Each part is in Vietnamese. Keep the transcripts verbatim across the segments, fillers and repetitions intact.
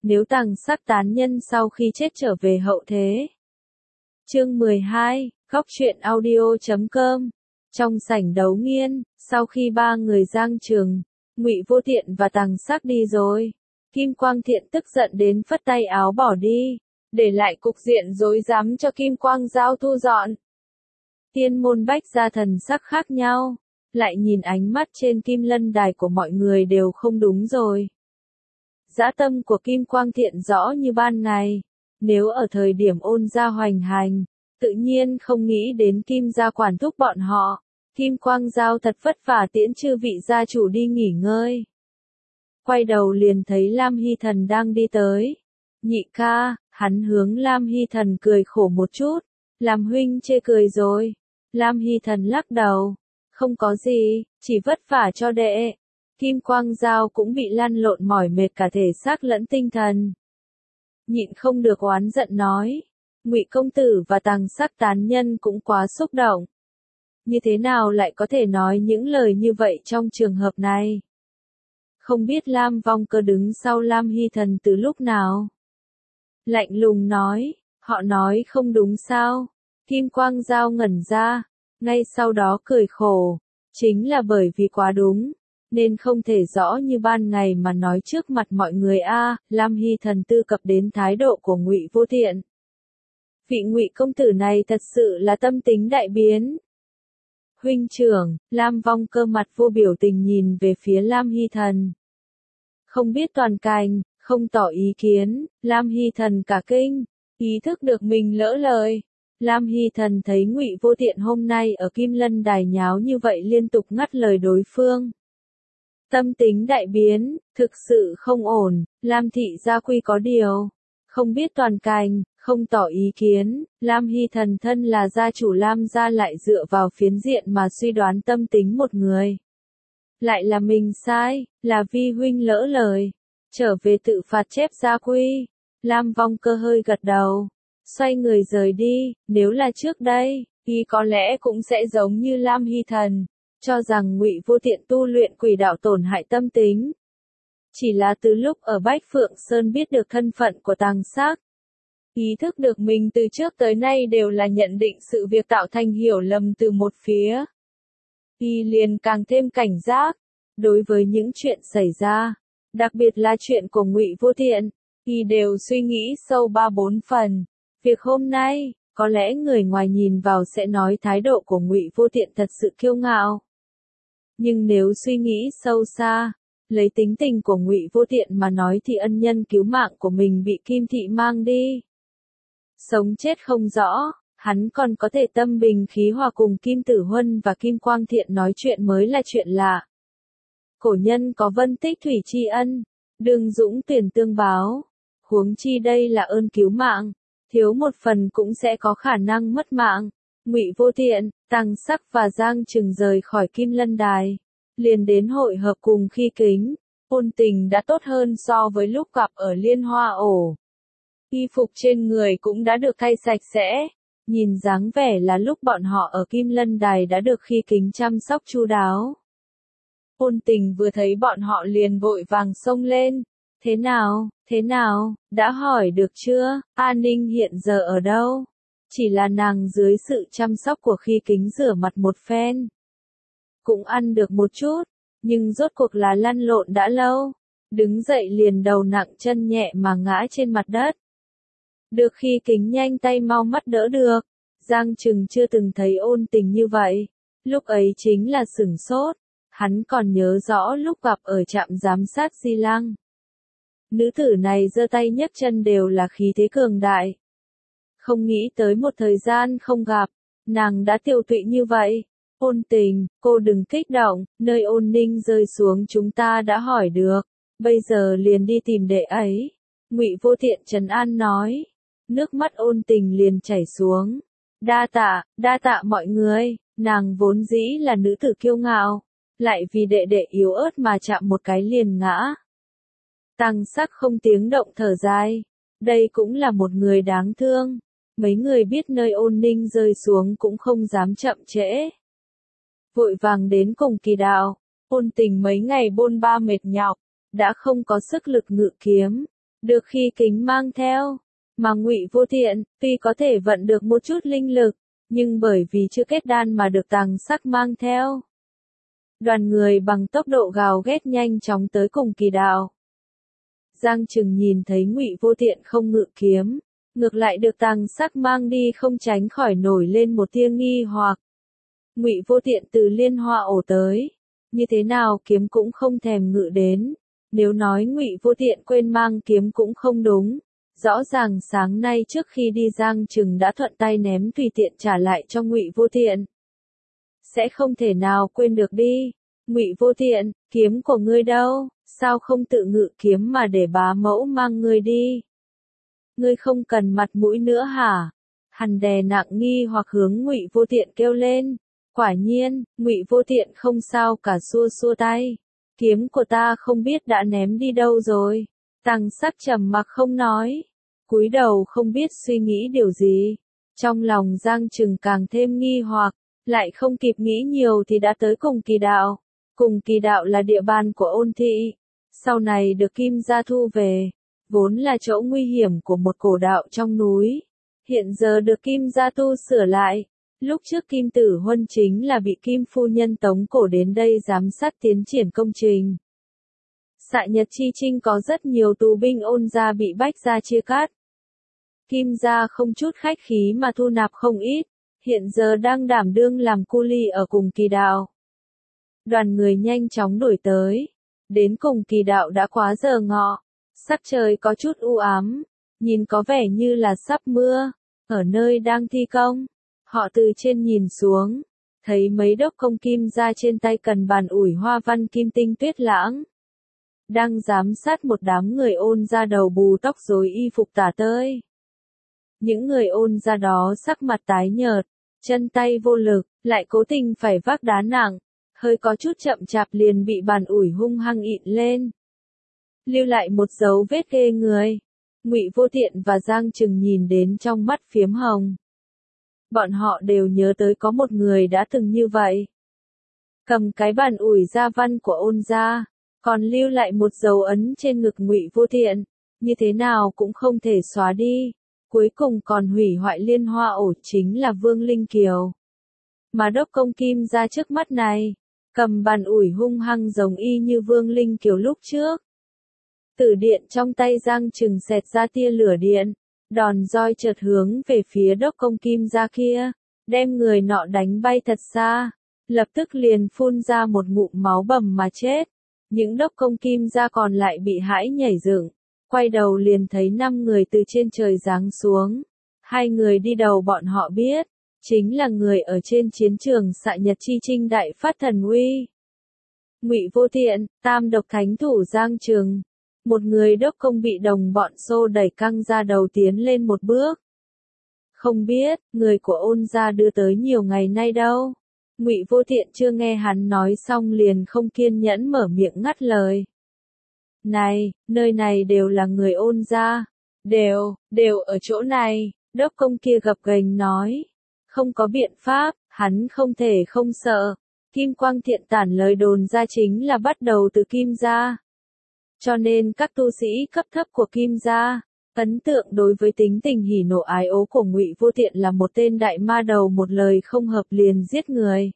nếu Tằng Sắc tán nhân sau khi chết trở về hậu thế. Chương mười hai, góc truyện audio chấm com. Trong sảnh đấu nghiên, sau khi ba người Giang Trường, Ngụy Vô Tiện và Tằng Sắc đi rồi, Kim Quang Thiện tức giận đến phất tay áo bỏ đi, để lại cục diện rối rắm cho Kim Quang Giao thu dọn. Tiên môn Bách gia thần sắc khác nhau, lại nhìn ánh mắt trên Kim Lân Đài của mọi người đều không đúng rồi. Dã tâm của Kim Quang Thiện rõ như ban ngày, nếu ở thời điểm ôn gia hoành hành, tự nhiên không nghĩ đến Kim gia quản thúc bọn họ. Kim Quang Giao thật vất vả tiễn chư vị gia chủ đi nghỉ ngơi. Quay đầu liền thấy Lam Hy Thần đang đi tới. Nhị ca, hắn hướng Lam Hy Thần cười khổ một chút. Làm huynh chê cười rồi. Lam Hy Thần lắc đầu. Không có gì, chỉ vất vả cho đệ. Kim Quang Giao cũng bị lăn lộn mỏi mệt cả thể xác lẫn tinh thần. Nhịn không được oán giận nói. Ngụy công tử và Tằng Sắc tán nhân cũng quá xúc động. Như thế nào lại có thể nói những lời như vậy trong trường hợp này? Không biết Lam Vong Cơ đứng sau Lam Hy Thần từ lúc nào? Lạnh lùng nói, họ nói không đúng sao? Kim Quang Giao ngẩn ra, ngay sau đó cười khổ, chính là bởi vì quá đúng, nên không thể rõ như ban ngày mà nói trước mặt mọi người a. À, Lam Hy Thần tư cập đến thái độ của Ngụy Vô Tiện. Vị Ngụy công tử này thật sự là tâm tính đại biến. Huynh trưởng, Lam Vong Cơ mặt vô biểu tình nhìn về phía Lam Hy Thần. Không biết toàn cành, không tỏ ý kiến, Lam Hy Thần cả kinh, ý thức được mình lỡ lời. Lam Hy Thần thấy Ngụy Vô Tiện hôm nay ở Kim Lân Đài nháo như vậy liên tục ngắt lời đối phương. Tâm tính đại biến, thực sự không ổn, Lam thị gia quy có điều. Không biết toàn cành, không tỏ ý kiến, Lam Hy Thần thân là gia chủ Lam gia lại dựa vào phiến diện mà suy đoán tâm tính một người. Lại là mình sai, là vi huynh lỡ lời, trở về tự phạt chép gia quy. Lam Vong Cơ hơi gật đầu, xoay người rời đi, nếu là trước đây, y có lẽ cũng sẽ giống như Lam Hy Thần, cho rằng Ngụy Vô Tiện tu luyện quỷ đạo tổn hại tâm tính. Chỉ là từ lúc ở Bách Phượng Sơn biết được thân phận của Tằng Sắc, ý thức được mình từ trước tới nay đều là nhận định sự việc tạo thành hiểu lầm từ một phía. Y liền càng thêm cảnh giác, đối với những chuyện xảy ra, đặc biệt là chuyện của Ngụy Vô Tiện, y đều suy nghĩ sâu ba bốn phần. Việc hôm nay, có lẽ người ngoài nhìn vào sẽ nói thái độ của Ngụy Vô Tiện thật sự kiêu ngạo. Nhưng nếu suy nghĩ sâu xa, lấy tính tình của Ngụy Vô Tiện mà nói thì ân nhân cứu mạng của mình bị Kim thị mang đi. Sống chết không rõ, hắn còn có thể tâm bình khí hòa cùng Kim Tử Huân và Kim Quang Thiện nói chuyện mới là chuyện lạ. Cổ nhân có vân tích thủy tri ân, đương dũng tuyển tương báo, huống chi đây là ơn cứu mạng, thiếu một phần cũng sẽ có khả năng mất mạng. Ngụy Vô Tiện, Tằng Sắc và Giang Trừng rời khỏi Kim Lân Đài, liền đến hội hợp cùng Khi Kính. Ôn Tình đã tốt hơn so với lúc gặp ở Liên Hoa Ổ. Y phục trên người cũng đã được thay sạch sẽ, nhìn dáng vẻ là lúc bọn họ ở Kim Lân Đài đã được Khi Kính chăm sóc chu đáo. Ôn Tình vừa thấy bọn họ liền vội vàng xông lên. Thế nào, thế nào, đã hỏi được chưa, A Ninh hiện giờ ở đâu? Chỉ là nàng dưới sự chăm sóc của Khi Kính rửa mặt một phen, cũng ăn được một chút, nhưng rốt cuộc là lăn lộn đã lâu, đứng dậy liền đầu nặng chân nhẹ mà ngã trên mặt đất. Được Khi Kính nhanh tay mau mắt đỡ được, Giang Trừng chưa từng thấy Ôn Tình như vậy, lúc ấy chính là sửng sốt, hắn còn nhớ rõ lúc gặp ở trạm giám sát Di Lăng. Nữ tử này giơ tay nhấc chân đều là khí thế cường đại. Không nghĩ tới một thời gian không gặp, nàng đã tiều tụy như vậy. Ôn Tình, cô đừng kích động, nơi Ôn Ninh rơi xuống chúng ta đã hỏi được, bây giờ liền đi tìm đệ ấy. Ngụy Vô Tiện trấn an nói, nước mắt Ôn Tình liền chảy xuống. Đa tạ, đa tạ mọi người, nàng vốn dĩ là nữ tử kiêu ngạo, lại vì đệ đệ yếu ớt mà chạm một cái liền ngã. Tằng Sắc không tiếng động thở dài, đây cũng là một người đáng thương. Mấy người biết nơi Ôn Ninh rơi xuống cũng không dám chậm trễ. Vội vàng đến cùng Kỳ Đạo. Ôn Tình mấy ngày bôn ba mệt nhọc, đã không có sức lực ngự kiếm, được khi kính mang theo. Mà Ngụy Vô Tiện, tuy có thể vận được một chút linh lực, nhưng bởi vì chưa kết đan mà được Tằng Sắc mang theo. Đoàn người bằng tốc độ gào ghét nhanh chóng tới cùng Kỳ Đạo. Giang Trừng nhìn thấy Ngụy Vô Tiện không ngự kiếm, ngược lại được Tằng Sắc mang đi, không tránh khỏi nổi lên một tia nghi hoặc. Ngụy Vô Tiện từ Liên Hoa ổ tới, như thế nào kiếm cũng không thèm ngự đến. Nếu nói Ngụy Vô Tiện quên mang kiếm cũng không đúng. Rõ ràng sáng nay trước khi đi Giang Trừng đã thuận tay ném tùy tiện trả lại cho Ngụy Vô Tiện. Sẽ không thể nào quên được đi. Ngụy Vô Tiện, kiếm của ngươi đâu, sao không tự ngự kiếm mà để bá mẫu mang ngươi đi? Ngươi không cần mặt mũi nữa hả? Hắn đè nặng nghi hoặc hướng Ngụy Vô Tiện kêu lên. Quả nhiên, Ngụy Vô Tiện không sao cả, xua xua tay. Kiếm của ta không biết đã ném đi đâu rồi. Tằng Sắc trầm mặc không nói, cúi đầu không biết suy nghĩ điều gì. Trong lòng Giang Trừng càng thêm nghi hoặc, lại không kịp nghĩ nhiều thì đã tới cùng Kỳ Đạo. Cùng Kỳ Đạo là địa bàn của Ôn thị, sau này được Kim gia thu về, vốn là chỗ nguy hiểm của một cổ đạo trong núi, hiện giờ được Kim gia tu sửa lại. Lúc trước Kim Tử Huân chính là bị Kim phu nhân tống cổ đến đây giám sát tiến triển công trình. Xạ Nhật Chi Trinh có rất nhiều tù binh Ôn gia bị bách gia chia cắt. Kim gia không chút khách khí mà thu nạp không ít, hiện giờ đang đảm đương làm cu li ở cùng Kỳ Đạo. Đoàn người nhanh chóng đuổi tới, đến cùng Kỳ Đạo đã quá giờ ngọ, sắc trời có chút u ám, nhìn có vẻ như là sắp mưa. Ở nơi đang thi công, họ từ trên nhìn xuống, thấy mấy đốc công Kim gia trên tay cần bàn ủi hoa văn kim tinh tuyết lãng, đang giám sát một đám người Ôn gia đầu bù tóc rối y phục tả tơi. Những người Ôn gia đó sắc mặt tái nhợt, chân tay vô lực, lại cố tình phải vác đá nặng, hơi có chút chậm chạp liền bị bàn ủi hung hăng ịn lên, lưu lại một dấu vết ghê người. Ngụy Vô Tiện và Giang Trừng nhìn đến trong mắt phiếm hồng. Bọn họ đều nhớ tới có một người đã từng như vậy, cầm cái bàn ủi gia văn của Ôn gia, còn lưu lại một dấu ấn trên ngực Ngụy Vô Tiện, như thế nào cũng không thể xóa đi. Cuối cùng còn hủy hoại Liên Hoa ổ chính là Vương Linh Kiều. Mà đốc công Kim gia trước mắt này, cầm bàn ủi hung hăng giống y như Vương Linh Kiều lúc trước. Tử điện trong tay Giang Trừng xẹt ra tia lửa điện, đòn roi chợt hướng về phía đốc công Kim gia kia, đem người nọ đánh bay thật xa, lập tức liền phun ra một ngụm máu bầm mà chết. Những đốc công Kim gia còn lại bị hãi nhảy dựng, quay đầu liền thấy năm người từ trên trời giáng xuống. Hai người đi đầu bọn họ biết, chính là người ở trên chiến trường Xạ Nhật Chi Trinh đại phát thần uy. Ngụy Vô Tiện, tam độc thánh thủ Giang Trừng. Một người đốc công bị đồng bọn xô đẩy căng ra đầu tiến lên một bước. Không biết, người của Ôn gia đưa tới nhiều ngày nay đâu. Ngụy Vô Tiện chưa nghe hắn nói xong liền không kiên nhẫn mở miệng ngắt lời. Này, nơi này đều là người Ôn gia. Đều, đều ở chỗ này, đốc công kia gập ghềnh nói. Không có biện pháp, hắn không thể không sợ. Kim Quang Thiện Tản lời đồn ra chính là bắt đầu từ Kim gia. Cho nên các tu sĩ cấp thấp của Kim gia, ấn tượng đối với tính tình hỉ nộ ái ố của Ngụy Vô Tiện là một tên đại ma đầu, một lời không hợp liền giết người.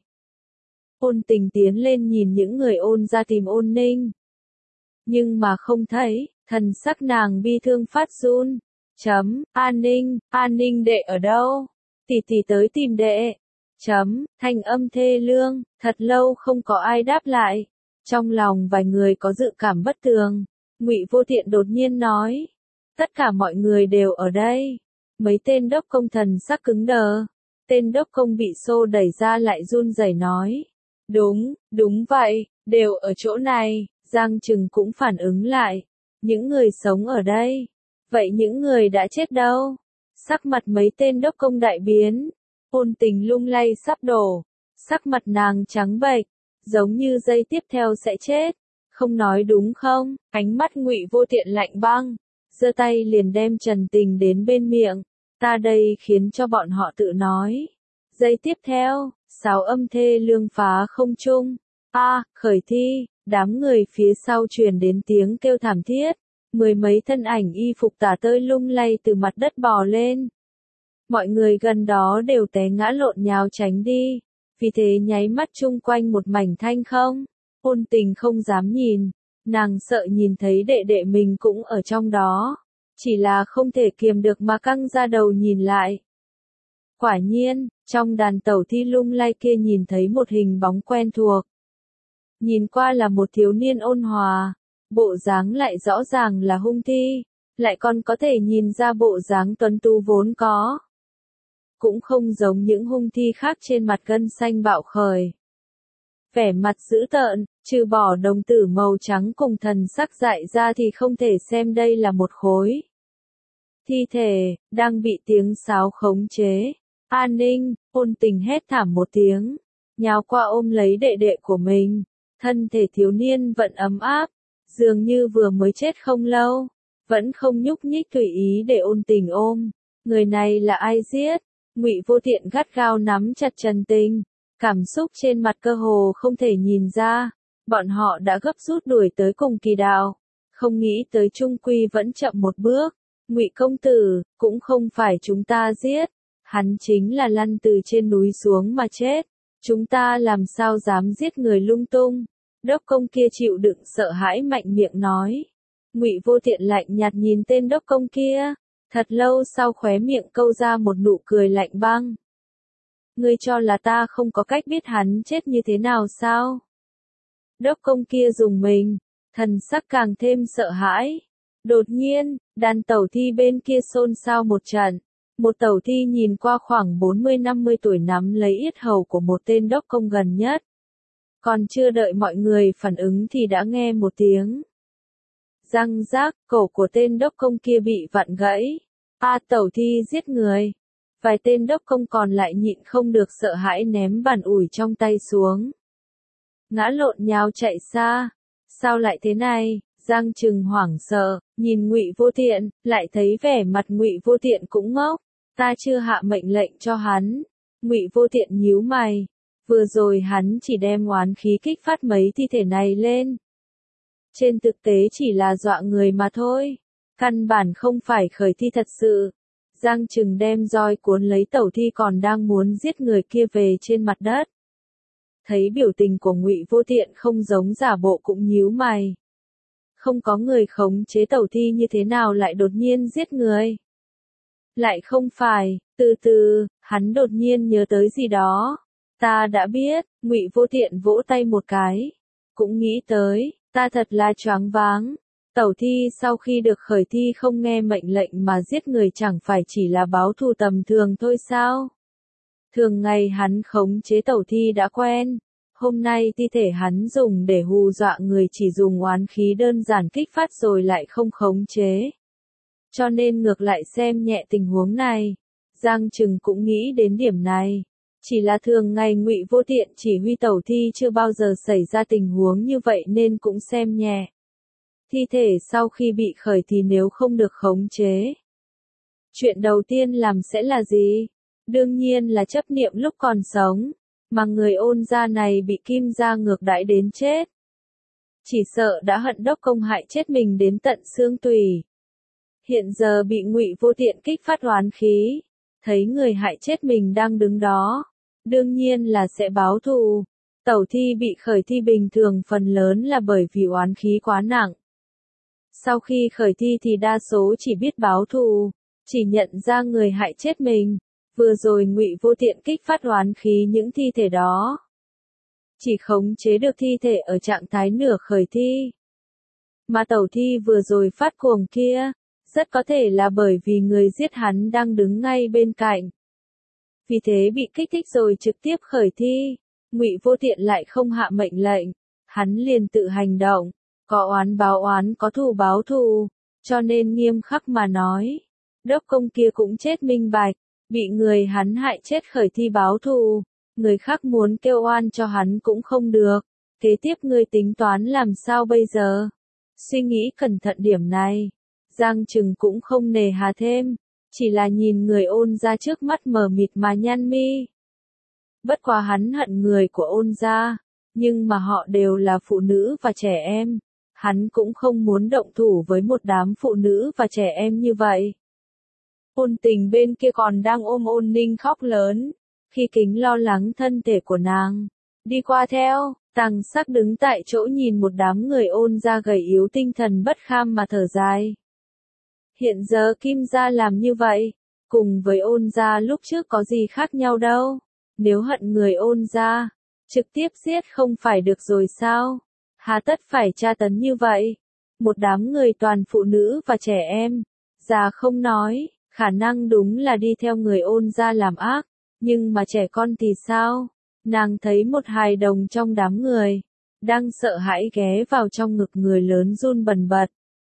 Ôn Tình tiến lên nhìn những người Ôn gia tìm Ôn Ninh, nhưng mà không thấy, thần sắc nàng bi thương phát run. Chấm, An Ninh, An Ninh đệ ở đâu? Tỷ tỷ tới tìm đệ. Chấm, thanh âm thê lương, thật lâu không có ai đáp lại. Trong lòng vài người có dự cảm bất tường, Ngụy Vô Tiện đột nhiên nói. Tất cả mọi người đều ở đây. Mấy tên đốc công thần sắc cứng đờ. Tên đốc công bị xô đẩy ra lại run rẩy nói. Đúng, đúng vậy, đều ở chỗ này. Giang Trừng cũng phản ứng lại. Những người sống ở đây. Vậy những người đã chết đâu? Sắc mặt mấy tên đốc công đại biến. Ôn Tình lung lay sắp đổ. Sắc mặt nàng trắng bệch, giống như giây tiếp theo sẽ chết. Không nói đúng không? Ánh mắt Ngụy Vô Tiện lạnh băng, giơ tay liền đem Trần Tình đến bên miệng. Ta đây khiến cho bọn họ tự nói. Giây tiếp theo, sáo âm thê lương phá không trung. A, khởi thi, đám người phía sau truyền đến tiếng kêu thảm thiết. mười mấy thân ảnh y phục tả tơi lung lay từ mặt đất bò lên. Mọi người gần đó đều té ngã lộn nhào tránh đi, vì thế nháy mắt chung quanh một mảnh thanh không. Ôn Tình không dám nhìn, nàng sợ nhìn thấy đệ đệ mình cũng ở trong đó, chỉ là không thể kiềm được mà căng ra đầu nhìn lại. Quả nhiên, trong đàn tẩu thi lung lay kia nhìn thấy một hình bóng quen thuộc. Nhìn qua là một thiếu niên ôn hòa, bộ dáng lại rõ ràng là hung thi, lại còn có thể nhìn ra bộ dáng tuấn tú vốn có. Cũng không giống những hung thi khác trên mặt gân xanh bạo khởi. Vẻ mặt dữ tợn, trừ bỏ đồng tử màu trắng cùng thần sắc dại ra thì không thể xem đây là một khối thi thể, đang bị tiếng sáo khống chế. An ninh, Ôn Tình hét thảm một tiếng, nhào qua ôm lấy đệ đệ của mình. Thân thể thiếu niên vẫn ấm áp, dường như vừa mới chết không lâu, vẫn không nhúc nhích tùy ý để Ôn Tình ôm. Người này là ai giết? Ngụy Vô Tiện gắt gao nắm chặt Trần Tình, cảm xúc trên mặt cơ hồ không thể nhìn ra. Bọn họ đã gấp rút đuổi tới cùng Kỳ Đào, không nghĩ tới trung quy vẫn chậm một bước. Ngụy công tử, cũng không phải chúng ta giết, hắn chính là lăn từ trên núi xuống mà chết. Chúng ta làm sao dám giết người lung tung? Đốc công kia chịu đựng sợ hãi mạnh miệng nói. Ngụy Vô Tiện lạnh nhạt nhìn tên đốc công kia, thật lâu sau khóe miệng câu ra một nụ cười lạnh băng. Ngươi cho là ta không có cách biết hắn chết như thế nào sao? Đốc công kia dùng mình, thần sắc càng thêm sợ hãi. Đột nhiên, đàn tẩu thi bên kia xôn xao một trận. Một tẩu thi nhìn qua khoảng bốn mươi năm mươi tuổi nắm lấy yết hầu của một tên đốc công gần nhất. Còn chưa đợi mọi người phản ứng thì đã nghe một tiếng răng rác, cổ của tên đốc công kia bị vặn gãy. A tẩu thi giết người. Vài tên đốc công còn lại nhịn không được sợ hãi ném bàn ủi trong tay xuống. Ngã lộn nhào chạy xa. Sao lại thế này? Giang Trừng hoảng sợ, nhìn Ngụy Vô Tiện, lại thấy vẻ mặt Ngụy Vô Tiện cũng ngốc. Ta chưa hạ mệnh lệnh cho hắn. Ngụy Vô Tiện nhíu mày. Vừa rồi hắn chỉ đem oán khí kích phát mấy thi thể này lên. Trên thực tế chỉ là dọa người mà thôi. Căn bản không phải khởi thi thật sự. Giang Trừng đem roi cuốn lấy tẩu thi còn đang muốn giết người kia về trên mặt đất. Thấy biểu tình của Ngụy Vô Tiện không giống giả bộ cũng nhíu mày. Không có người khống chế tẩu thi như thế nào lại đột nhiên giết người? Lại không phải, từ từ, hắn đột nhiên nhớ tới gì đó. Ta đã biết, Ngụy Vô Tiện vỗ tay một cái. Cũng nghĩ tới, ta thật là choáng váng. Tẩu thi sau khi được khởi thi không nghe mệnh lệnh mà giết người chẳng phải chỉ là báo thù tầm thường thôi sao? Thường ngày hắn khống chế tẩu thi đã quen. Hôm nay thi thể hắn dùng để hù dọa người chỉ dùng oán khí đơn giản kích phát rồi lại không khống chế. Cho nên ngược lại xem nhẹ tình huống này. Giang Trừng cũng nghĩ đến điểm này. Chỉ là thường ngày Ngụy Vô Tiện chỉ huy tẩu thi chưa bao giờ xảy ra tình huống như vậy nên cũng xem nhẹ. Thi thể sau khi bị khởi thì nếu không được khống chế, chuyện đầu tiên làm sẽ là gì? Đương nhiên là chấp niệm lúc còn sống, mà người Ôn gia này bị Kim gia ngược đãi đến chết. Chỉ sợ đã hận đốc công hại chết mình đến tận xương tủy. Hiện giờ bị Ngụy Vô Tiện kích phát oán khí, thấy người hại chết mình đang đứng đó, đương nhiên là sẽ báo thù. Tẩu thi bị khởi thi bình thường phần lớn là bởi vì oán khí quá nặng. Sau khi khởi thi thì đa số chỉ biết báo thù, chỉ nhận ra người hại chết mình. Vừa rồi Ngụy Vô Tiện kích phát oán khí những thi thể đó, chỉ khống chế được thi thể ở trạng thái nửa khởi thi. Mà tẩu thi vừa rồi phát cuồng kia, rất có thể là bởi vì người giết hắn đang đứng ngay bên cạnh. Vì thế bị kích thích rồi trực tiếp khởi thi. Ngụy Vô Tiện lại không hạ mệnh lệnh, hắn liền tự hành động. Có oán báo oán, có thù báo thù, cho nên nghiêm khắc mà nói, đốc công kia cũng chết minh bạch, bị người hắn hại chết khởi thi báo thù, người khác muốn kêu oan cho hắn cũng không được. Kế tiếp ngươi tính toán làm sao bây giờ? Suy nghĩ cẩn thận điểm này, Giang Trừng cũng không nề hà thêm, chỉ là nhìn người Ôn gia trước mắt mờ mịt mà nhăn mi. Bất quá hắn hận người của Ôn gia, nhưng mà họ đều là phụ nữ và trẻ em. hắn cũng không muốn động thủ với một đám phụ nữ và trẻ em như vậy. Ôn Tình bên kia còn đang ôm Ôn Ninh khóc lớn, Khi Kính lo lắng thân thể của nàng. Đi qua theo, Tằng Sắc đứng tại chỗ nhìn một đám người Ôn gia gầy yếu tinh thần bất kham mà thở dài. Hiện giờ Kim gia làm như vậy, cùng với Ôn gia lúc trước có gì khác nhau đâu. Nếu hận người Ôn gia, trực tiếp giết không phải được rồi sao? Hà tất phải tra tấn như vậy? Một đám người toàn phụ nữ và trẻ em, già không nói, khả năng đúng là đi theo người Ôn gia làm ác, nhưng mà trẻ con thì sao? Nàng thấy một hài đồng trong đám người, đang sợ hãi ghé vào trong ngực người lớn run bần bật.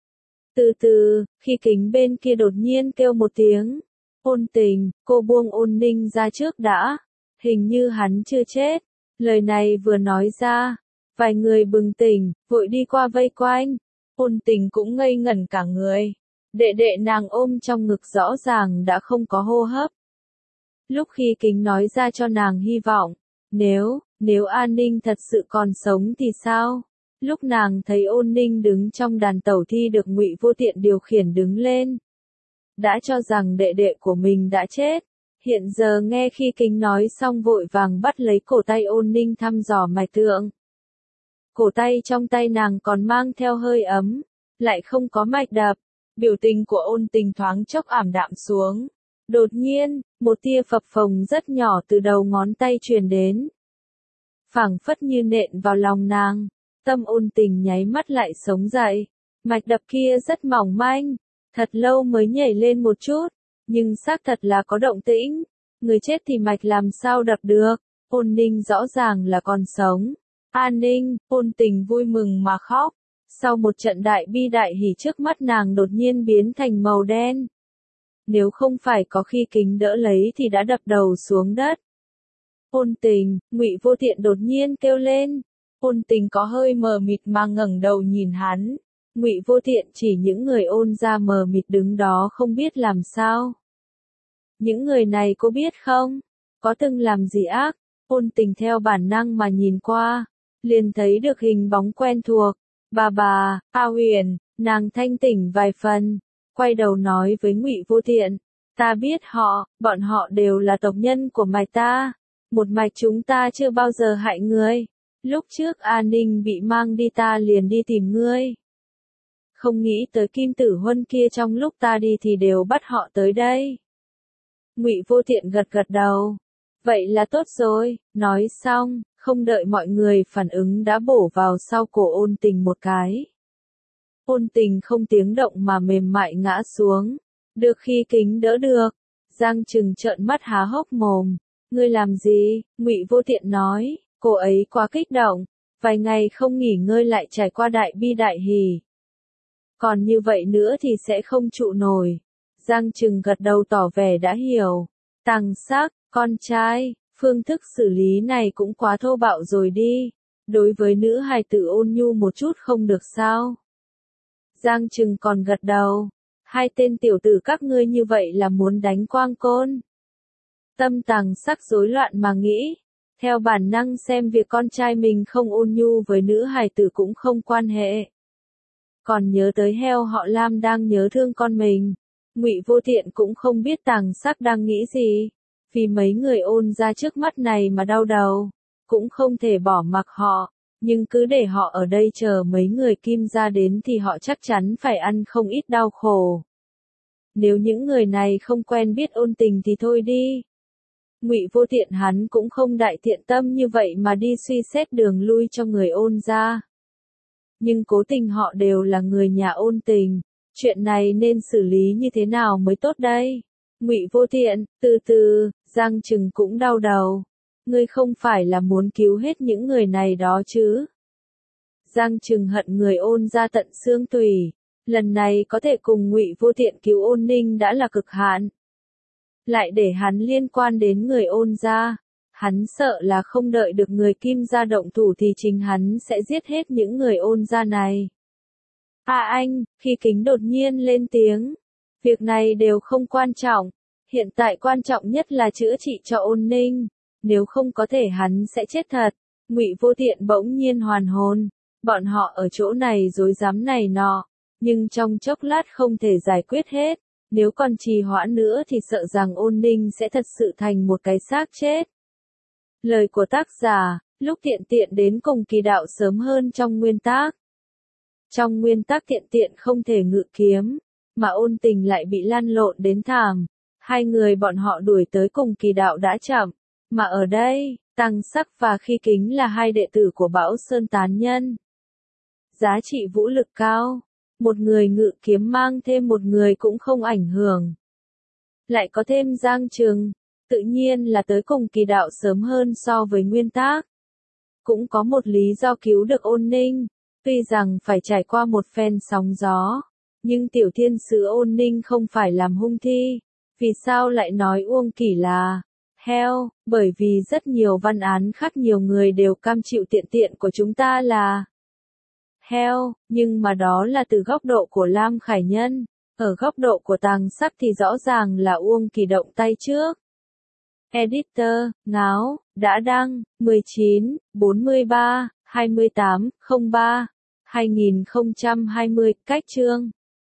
Từ từ, Khi Kính bên kia đột nhiên kêu một tiếng, Ôn Tình, cô buông Ôn Ninh ra trước đã, hình như hắn chưa chết. Lời này vừa nói ra, vài người bừng tỉnh, vội đi qua vây quanh. Ôn Tình cũng ngây ngẩn cả người. Đệ đệ nàng ôm trong ngực rõ ràng đã không có hô hấp. Lúc Khi Kính nói ra cho nàng hy vọng, nếu, nếu An Ninh thật sự còn sống thì sao? Lúc nàng thấy Ôn Ninh đứng trong đàn tẩu thi được Ngụy Vô Tiện điều khiển đứng lên, đã cho rằng đệ đệ của mình đã chết. Hiện giờ nghe Khi Kính nói xong vội vàng bắt lấy cổ tay Ôn Ninh thăm dò mạch tượng. Cổ tay trong tay nàng còn mang theo hơi ấm, lại không có mạch đập. Biểu tình của Ôn Tình thoáng chốc ảm đạm xuống. Đột nhiên, một tia phập phồng rất nhỏ từ đầu ngón tay truyền đến. Phảng phất như nện vào lòng nàng, tâm Ôn Tình nháy mắt lại sống dậy. Mạch đập kia rất mỏng manh, thật lâu mới nhảy lên một chút, nhưng xác thật là có động tĩnh. Người chết thì mạch làm sao đập được? Ôn Ninh rõ ràng là còn sống. An Ninh, Ôn Tình vui mừng mà khóc. Sau một trận đại bi đại hỉ trước mắt nàng đột nhiên biến thành màu đen. Nếu không phải có Khi Kính đỡ lấy thì đã đập đầu xuống đất. Ôn Tình, Ngụy Vô Tiện đột nhiên kêu lên. Ôn Tình có hơi mờ mịt mà ngẩng đầu nhìn hắn. Ngụy Vô Tiện chỉ những người Ôn gia mờ mịt đứng đó không biết làm sao. Những người này có biết không? Có từng làm gì ác? Ôn Tình theo bản năng mà nhìn qua, liền thấy được hình bóng quen thuộc. Bà bà, A Huyền, nàng thanh tỉnh vài phần, quay đầu nói với Ngụy Vô Tiện, ta biết họ, bọn họ đều là tộc nhân của mạch ta, một mạch chúng ta chưa bao giờ hại ngươi. Lúc trước An Ninh bị mang đi ta liền đi tìm ngươi. Không nghĩ tới Kim Tử Huân kia trong lúc ta đi thì đều bắt họ tới đây. Ngụy Vô Tiện gật gật đầu. Vậy là tốt rồi, nói xong, không đợi mọi người phản ứng đã bổ vào sau cổ Ôn Tình một cái. Ôn Tình không tiếng động mà mềm mại ngã xuống, được Khi Kính đỡ được. Giang Trừng trợn mắt há hốc mồm. Ngươi làm gì? Ngụy Vô Tiện nói, cô ấy quá kích động, vài ngày không nghỉ ngơi lại trải qua đại bi đại hỉ. Còn như vậy nữa thì sẽ không trụ nổi. Giang Trừng gật đầu tỏ vẻ đã hiểu. Tằng Sắc, con trai, phương thức xử lý này cũng quá thô bạo rồi đi. Đối với nữ hài tử ôn nhu một chút không được sao? Giang Trừng còn gật đầu. Hai tên tiểu tử các ngươi như vậy là muốn đánh Quang Côn. Tâm Tằng Sắc rối loạn mà nghĩ. Theo bản năng xem việc con trai mình không ôn nhu với nữ hài tử cũng không quan hệ. Còn nhớ tới heo họ Lam đang nhớ thương con mình. Ngụy Vô Tiện cũng không biết Tằng Sắc đang nghĩ gì. Vì mấy người Ôn gia trước mắt này mà đau đầu. Cũng không thể bỏ mặc họ. Nhưng cứ để họ ở đây chờ mấy người Kim gia đến thì họ chắc chắn phải ăn không ít đau khổ. Nếu những người này không quen biết Ôn Tình thì thôi đi. Ngụy Vô Tiện hắn cũng không đại thiện tâm như vậy mà đi suy xét đường lui cho người Ôn gia. Nhưng cố tình họ đều là người nhà Ôn Tình. Chuyện này nên xử lý như thế nào mới tốt đây? Ngụy Vô Tiện, từ từ, Giang Trừng cũng đau đầu. Ngươi không phải là muốn cứu hết những người này đó chứ? Giang Trừng hận người Ôn gia tận xương tủy. Lần này có thể cùng Ngụy Vô Tiện cứu Ôn Ninh đã là cực hạn. Lại để hắn liên quan đến người Ôn gia. Hắn sợ là không đợi được người Kim gia động thủ thì chính hắn sẽ giết hết những người Ôn gia này. À anh, Khi Kính đột nhiên lên tiếng. Việc này đều không quan trọng. Hiện tại quan trọng nhất là chữa trị cho Ôn Ninh. Nếu không có thể hắn sẽ chết thật. Ngụy Vô Tiện bỗng nhiên hoàn hồn. Bọn họ ở chỗ này rối rắm này nọ, nhưng trong chốc lát không thể giải quyết hết, nếu còn trì hoãn nữa thì sợ rằng Ôn Ninh sẽ thật sự thành một cái xác chết. Lời của tác giả, lúc tiện tiện đến cùng Kỳ Đạo sớm hơn trong nguyên tác. Trong nguyên tác tiện tiện không thể ngự kiếm, mà Ôn Tình lại bị lăn lộn đến thảm. Hai người bọn họ đuổi tới cùng Kỳ Đạo đã chậm, mà ở đây, Tăng Sắc và Khi Kính là hai đệ tử của Bão Sơn Tán Nhân. Giá trị vũ lực cao, một người ngự kiếm mang thêm một người cũng không ảnh hưởng. Lại có thêm Giang Trừng, tự nhiên là tới cùng Kỳ Đạo sớm hơn so với nguyên tác. Cũng có một lý do cứu được Ôn Ninh, tuy rằng phải trải qua một phen sóng gió, nhưng tiểu thiên sứ Ôn Ninh không phải làm hung thi. Vì sao lại nói Uông Kỷ là heo? Bởi vì rất nhiều văn án khác nhiều người đều cam chịu tiện tiện của chúng ta là heo, nhưng mà đó là từ góc độ của Lam Khải Nhân, ở góc độ của Tàng Sắc thì rõ ràng là Uông Kỷ động tay trước. Editor, Ngáo, đã đăng, mười chín, bốn mươi ba, hai mươi tám, không ba, hai nghìn không trăm hai mươi, cách chương.